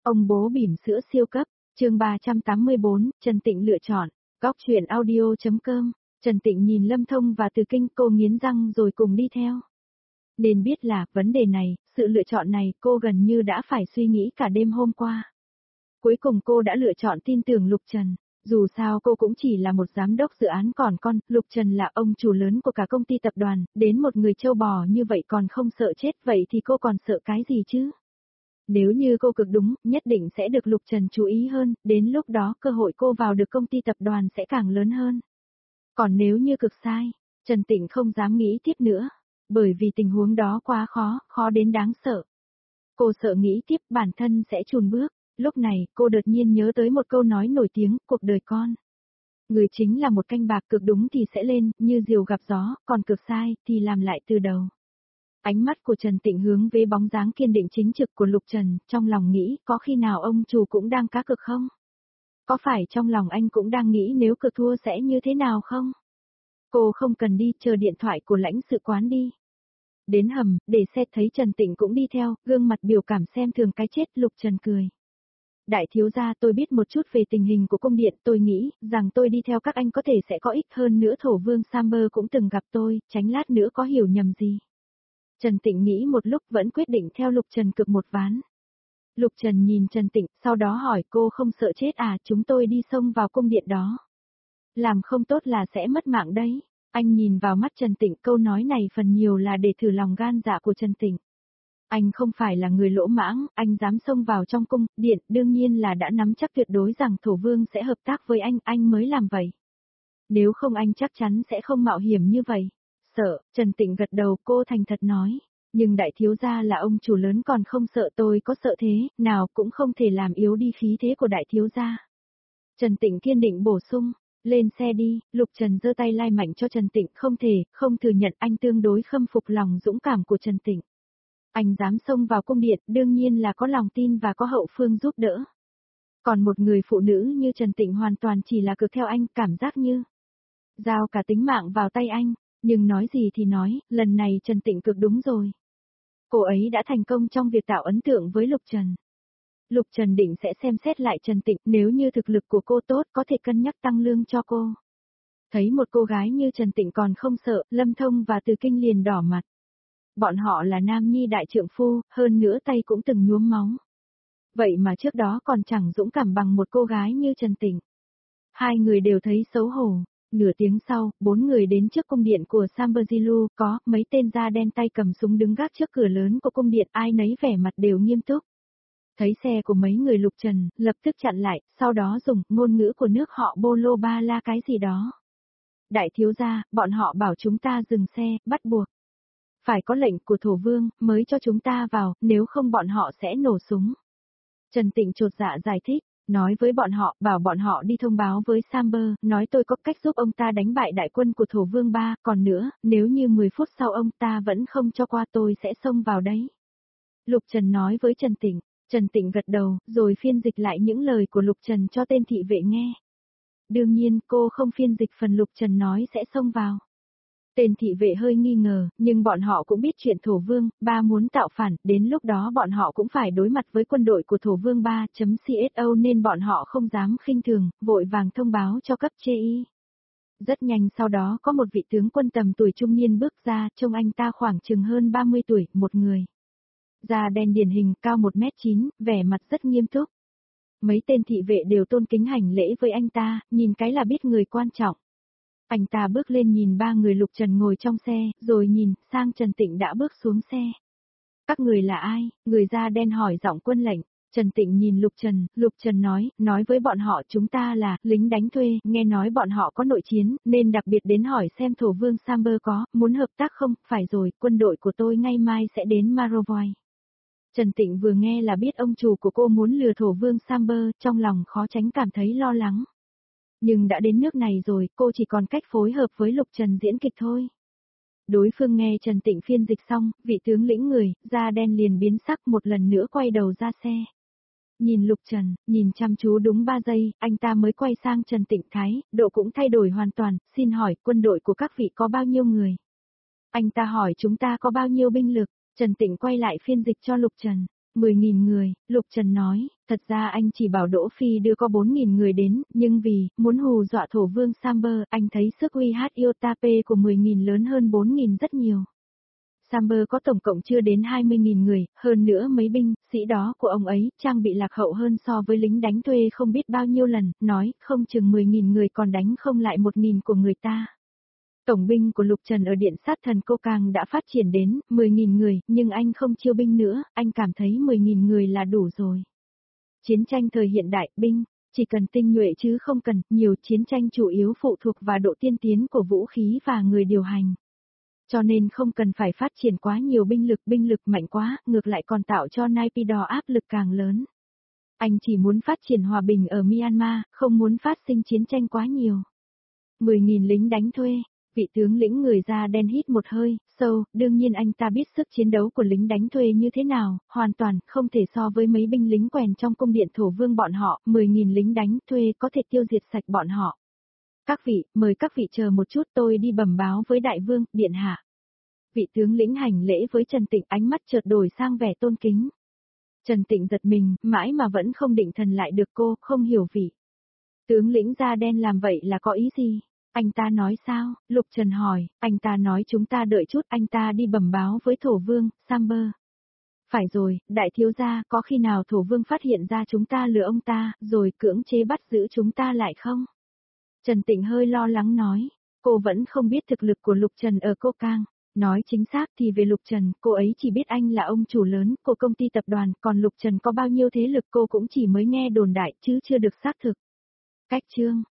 Ông bố bỉm sữa siêu cấp, chương 384, Trần Tịnh lựa chọn, góc truyện audio.com, Trần Tịnh nhìn Lâm Thông và Từ Kinh, cô nghiến răng rồi cùng đi theo. Nên biết là, vấn đề này, sự lựa chọn này cô gần như đã phải suy nghĩ cả đêm hôm qua. Cuối cùng cô đã lựa chọn tin tưởng Lục Trần. Dù sao cô cũng chỉ là một giám đốc dự án còn Lục Trần là ông chủ lớn của cả công ty tập đoàn, đến một người trâu bò như vậy còn không sợ chết, vậy thì cô còn sợ cái gì chứ? Nếu như cô cực đúng, nhất định sẽ được Lục Trần chú ý hơn, đến lúc đó cơ hội cô vào được công ty tập đoàn sẽ càng lớn hơn. Còn nếu như cực sai, Trần Tịnh không dám nghĩ tiếp nữa, bởi vì tình huống đó quá khó đến đáng sợ. Cô sợ nghĩ tiếp bản thân sẽ chùn bước. Lúc này, cô đột nhiên nhớ tới một câu nói nổi tiếng, cuộc đời con. Người chính là một canh bạc, cực đúng thì sẽ lên, như diều gặp gió, còn cực sai, thì làm lại từ đầu. Ánh mắt của Trần Tịnh hướng về bóng dáng kiên định chính trực của Lục Trần, trong lòng nghĩ, có khi nào ông chủ cũng đang cá cược không? Có phải trong lòng anh cũng đang nghĩ nếu cược thua sẽ như thế nào không? Cô không cần đi, chờ điện thoại của lãnh sự quán đi. Đến hầm, để xe thấy Trần Tịnh cũng đi theo, gương mặt biểu cảm xem thường cái chết, Lục Trần cười. Đại thiếu gia, tôi biết một chút về tình hình của cung điện, tôi nghĩ rằng tôi đi theo các anh có thể sẽ có ích hơn nữa. Thổ vương Samber cũng từng gặp tôi, tránh lát nữa có hiểu nhầm gì. Trần Tịnh nghĩ một lúc vẫn quyết định theo Lục Trần cược một ván. Lục Trần nhìn Trần Tịnh, sau đó hỏi, cô không sợ chết à? Chúng tôi đi xông vào cung điện đó. Làm không tốt là sẽ mất mạng đấy. Anh nhìn vào mắt Trần Tịnh, câu nói này phần nhiều là để thử lòng gan dạ của Trần Tịnh. Anh không phải là người lỗ mãng, anh dám xông vào trong cung điện, đương nhiên là đã nắm chắc tuyệt đối rằng Thổ Vương sẽ hợp tác với anh mới làm vậy. Nếu không anh chắc chắn sẽ không mạo hiểm như vậy. Sợ, Trần Tịnh gật đầu, cô thành thật nói. Nhưng đại thiếu gia là ông chủ lớn còn không sợ, tôi có sợ thế, nào cũng không thể làm yếu đi khí thế của đại thiếu gia. Trần Tịnh kiên định bổ sung, lên xe đi. Lục Trần giơ tay lai mạnh cho Trần Tịnh, không thừa nhận, anh tương đối khâm phục lòng dũng cảm của Trần Tịnh. Anh dám xông vào cung điện, đương nhiên là có lòng tin và có hậu phương giúp đỡ. Còn một người phụ nữ như Trần Tịnh hoàn toàn chỉ là cược theo anh, cảm giác như giao cả tính mạng vào tay anh. Nhưng nói gì thì nói, lần này Trần Tịnh cực đúng rồi. Cô ấy đã thành công trong việc tạo ấn tượng với Lục Trần. Lục Trần định sẽ xem xét lại Trần Tịnh, nếu như thực lực của cô tốt có thể cân nhắc tăng lương cho cô. Thấy một cô gái như Trần Tịnh còn không sợ, Lâm Thông và Từ Kinh liền đỏ mặt. Bọn họ là nam nhi đại trượng phu, hơn nữa tay cũng từng nhuốm máu. Vậy mà trước đó còn chẳng dũng cảm bằng một cô gái như Trần Tịnh. Hai người đều thấy xấu hổ. Nửa tiếng sau, 4 người đến trước cung điện của Samberzilu, có mấy tên da đen tay cầm súng đứng gác trước cửa lớn của cung điện, ai nấy vẻ mặt đều nghiêm túc. Thấy xe của mấy người Lục Trần, lập tức chặn lại, sau đó dùng ngôn ngữ của nước họ Bolo Ba La cái gì đó. Đại thiếu gia, bọn họ bảo chúng ta dừng xe, bắt buộc. Phải có lệnh của Thổ Vương, mới cho chúng ta vào, nếu không bọn họ sẽ nổ súng. Trần Tịnh chột dạ giải thích, nói với bọn họ, bảo bọn họ đi thông báo với Samber, nói tôi có cách giúp ông ta đánh bại đại quân của Thổ Vương ba, còn nữa, nếu như 10 phút sau ông ta vẫn không cho qua tôi sẽ xông vào đấy. Lục Trần nói với Trần Tịnh gật đầu, rồi phiên dịch lại những lời của Lục Trần cho tên thị vệ nghe. Đương nhiên, cô không phiên dịch phần Lục Trần nói sẽ xông vào. Tên thị vệ hơi nghi ngờ, nhưng bọn họ cũng biết chuyện Thổ Vương ba muốn tạo phản, đến lúc đó bọn họ cũng phải đối mặt với quân đội của Thổ Vương 3.CSO nên bọn họ không dám khinh thường, vội vàng thông báo cho cấp CI. Rất nhanh sau đó có một vị tướng quân tầm tuổi trung niên bước ra, trông anh ta khoảng chừng hơn 30 tuổi, một người. Da đen điển hình, cao 1m9, vẻ mặt rất nghiêm túc. Mấy tên thị vệ đều tôn kính hành lễ với anh ta, nhìn cái là biết người quan trọng. Anh ta bước lên nhìn 3 người Lục Trần ngồi trong xe, rồi nhìn sang Trần Tịnh đã bước xuống xe. Các người là ai? Người da đen hỏi giọng quân lệnh. Trần Tịnh nhìn Lục Trần nói với bọn họ chúng ta là lính đánh thuê, nghe nói bọn họ có nội chiến, nên đặc biệt đến hỏi xem Thổ Vương Samber có muốn hợp tác không, phải rồi, quân đội của tôi ngay mai sẽ đến Marovoy. Trần Tịnh vừa nghe là biết ông chủ của cô muốn lừa Thổ Vương Samber, trong lòng khó tránh cảm thấy lo lắng. Nhưng đã đến nước này rồi, cô chỉ còn cách phối hợp với Lục Trần diễn kịch thôi. Đối phương nghe Trần Tịnh phiên dịch xong, vị tướng lĩnh người, da đen liền biến sắc một lần nữa quay đầu ra xe. Nhìn Lục Trần, nhìn chăm chú đúng 3 giây, anh ta mới quay sang Trần Tịnh thái, độ cũng thay đổi hoàn toàn, xin hỏi quân đội của các vị có bao nhiêu người? Anh ta hỏi chúng ta có bao nhiêu binh lực, Trần Tịnh quay lại phiên dịch cho Lục Trần. 10.000 người, Lục Trần nói, thật ra anh chỉ bảo Đỗ Phi đưa có 4.000 người đến, nhưng vì, muốn hù dọa thổ vương Samber, anh thấy sức uy hát Yotape của 10.000 lớn hơn 4.000 rất nhiều. Samber có tổng cộng chưa đến 20.000 người, hơn nữa mấy binh, sĩ đó của ông ấy, trang bị lạc hậu hơn so với lính đánh thuê không biết bao nhiêu lần, nói, không chừng 10.000 người còn đánh không lại 1.000 của người ta. Tổng binh của Lục Trần ở Điện Sát Thần Cô Càng đã phát triển đến 10.000 người, nhưng anh không chiêu binh nữa, anh cảm thấy 10.000 người là đủ rồi. Chiến tranh thời hiện đại, binh, chỉ cần tinh nhuệ chứ không cần, nhiều chiến tranh chủ yếu phụ thuộc vào độ tiên tiến của vũ khí và người điều hành. Cho nên không cần phải phát triển quá nhiều binh lực mạnh quá, ngược lại còn tạo cho Naypyidaw áp lực càng lớn. Anh chỉ muốn phát triển hòa bình ở Myanmar, không muốn phát sinh chiến tranh quá nhiều. 10.000 lính đánh thuê. Vị tướng lĩnh người da đen hít một hơi, sâu, đương nhiên anh ta biết sức chiến đấu của lính đánh thuê như thế nào, hoàn toàn không thể so với mấy binh lính quèn trong cung điện thổ vương bọn họ, 10.000 lính đánh thuê có thể tiêu diệt sạch bọn họ. Các vị, mời các vị chờ một chút tôi đi bẩm báo với đại vương, điện hạ. Vị tướng lĩnh hành lễ với Trần Tịnh, ánh mắt chợt đổi sang vẻ tôn kính. Trần Tịnh giật mình, mãi mà vẫn không định thần lại được cô, không hiểu vị. Tướng lĩnh da đen làm vậy là có ý gì? Anh ta nói sao? Lục Trần hỏi, anh ta nói chúng ta đợi chút, anh ta đi bẩm báo với thổ vương, Samber. Phải rồi, đại thiếu gia, có khi nào thổ vương phát hiện ra chúng ta lừa ông ta, rồi cưỡng chế bắt giữ chúng ta lại không? Trần Tịnh hơi lo lắng nói, cô vẫn không biết thực lực của Lục Trần ở Cô Cang. Nói chính xác thì về Lục Trần, cô ấy chỉ biết anh là ông chủ lớn của công ty tập đoàn, còn Lục Trần có bao nhiêu thế lực cô cũng chỉ mới nghe đồn đại chứ chưa được xác thực. Cách chương